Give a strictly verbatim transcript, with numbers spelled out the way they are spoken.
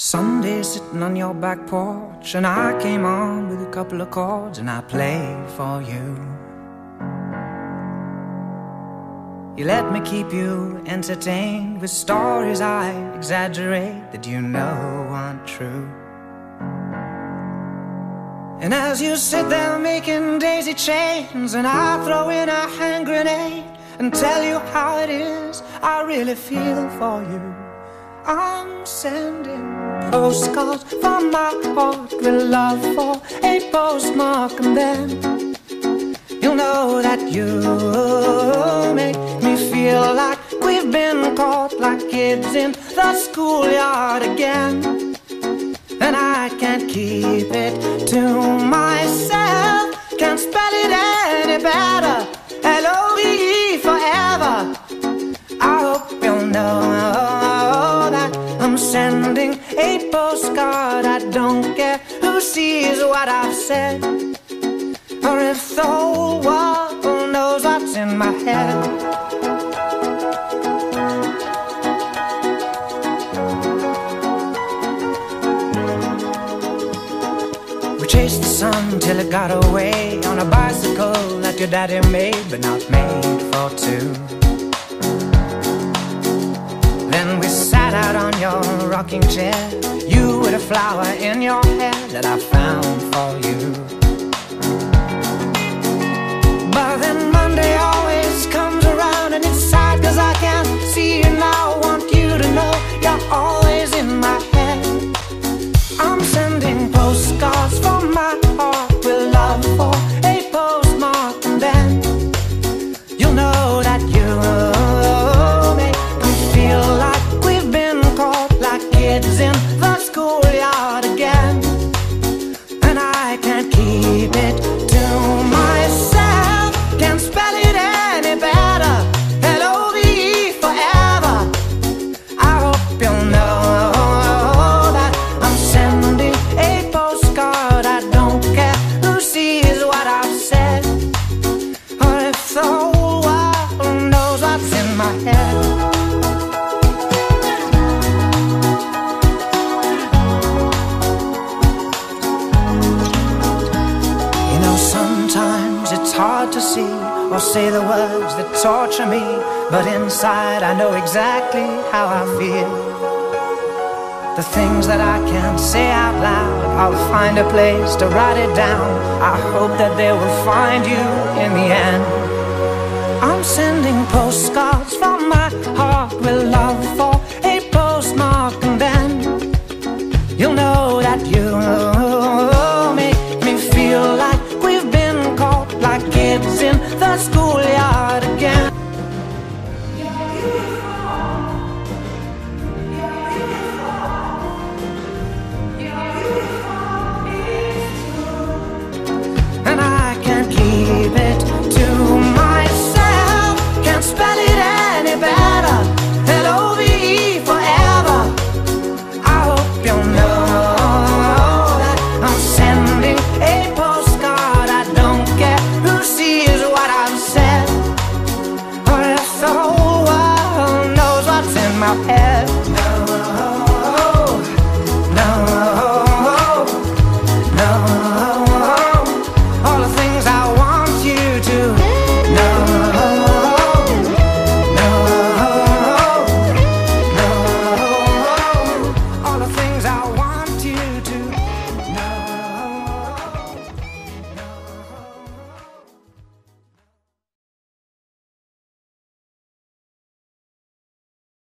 Sunday sitting on your back porch, and I came on with a couple of chords and I played for you. You let me keep you entertained with stories I exaggerate that you know aren't true. And as you sit there making daisy chains and I throw in a hand grenade and tell you how it is I really feel for you, I'm sending postcards from my heart with love for a postmark, and then you'll know that you make me feel like we've been caught like kids in the schoolyard again. And I can't keep it to myself, can't spell it any better, L O V E forever. I hope you'll know that I'm sending a postcard. I don't care who sees what I've said, or if the whole world knows what's in my head. We chased the sun till it got away on a bicycle that your daddy made, but not made for two. Then we sat out on your rocking chair, you with a flower in your hair that I found for you. But then Monday always comes around and it's sad cause I can't see you now. I want you to know you're always in my head. I'm sending postcards from my heart with love for a postmark, and then you'll know that you make me feel like we've been caught like kids in the schoolyard again. And I can't keep it to myself, can't spell it any better, L O V E forever. I hope you'll know that I'm sending a postcard. I don't care who sees what I've said, or if the whole world knows what's in my head. You know, sometimes it's hard to see or say the words that torture me, but inside I know exactly how I feel. The things that I can't say out loud, I'll find a place to write it down. I hope that they will find you in the end. I'm sending postcards from my heart with love for a postmark, and then you'll know that you make me feel like we've been caught like kids in the schoolyard again. And I can't keep it to myself, can't spell it any better, L O V E forever. I hope you'll know that I'm sending a postcard. I don't care who sees what I've said, or if the whole world knows what's in my head.